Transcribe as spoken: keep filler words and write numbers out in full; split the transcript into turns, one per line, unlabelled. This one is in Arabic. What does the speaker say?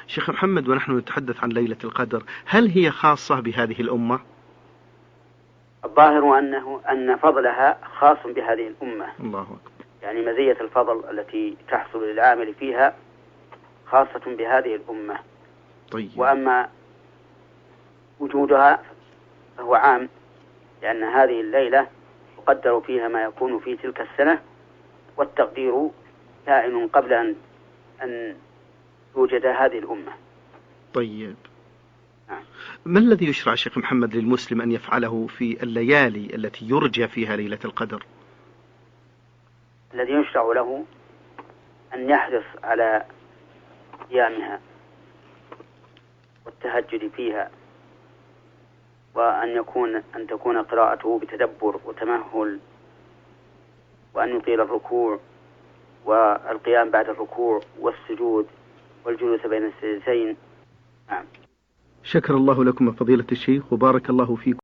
شيخ محمد، ونحن نتحدث عن ليلة القدر، هل هي خاصة بهذه الأمة؟
الظاهر أنه أن فضلها خاص بهذه الأمة.
الله أكبر.
يعني مزية الفضل التي تحصل للعامل فيها خاصة بهذه الأمة.
طيب.
وأما وجودها فهو عام، لأن هذه الليلة يقدر فيها ما يكون في تلك السنة، والتقدير كائن قبل أن أن توجد هذه الأمة.
طيب.
نعم.
ما الذي يشرع شيخ محمد للمسلم أن يفعله في الليالي التي يرجى فيها ليلة القدر؟
الذي يشرع له أن يحرص على قيامها والتهجد فيها، وأن يكون أن تكون قراءته بتدبر وتمهل، وأن يطيل الركوع والقيام بعد الركوع والسجود والجلوس بين السجدتين. نعم.
شكر الله لكم فضيلة الشيخ وبارك الله فيكم.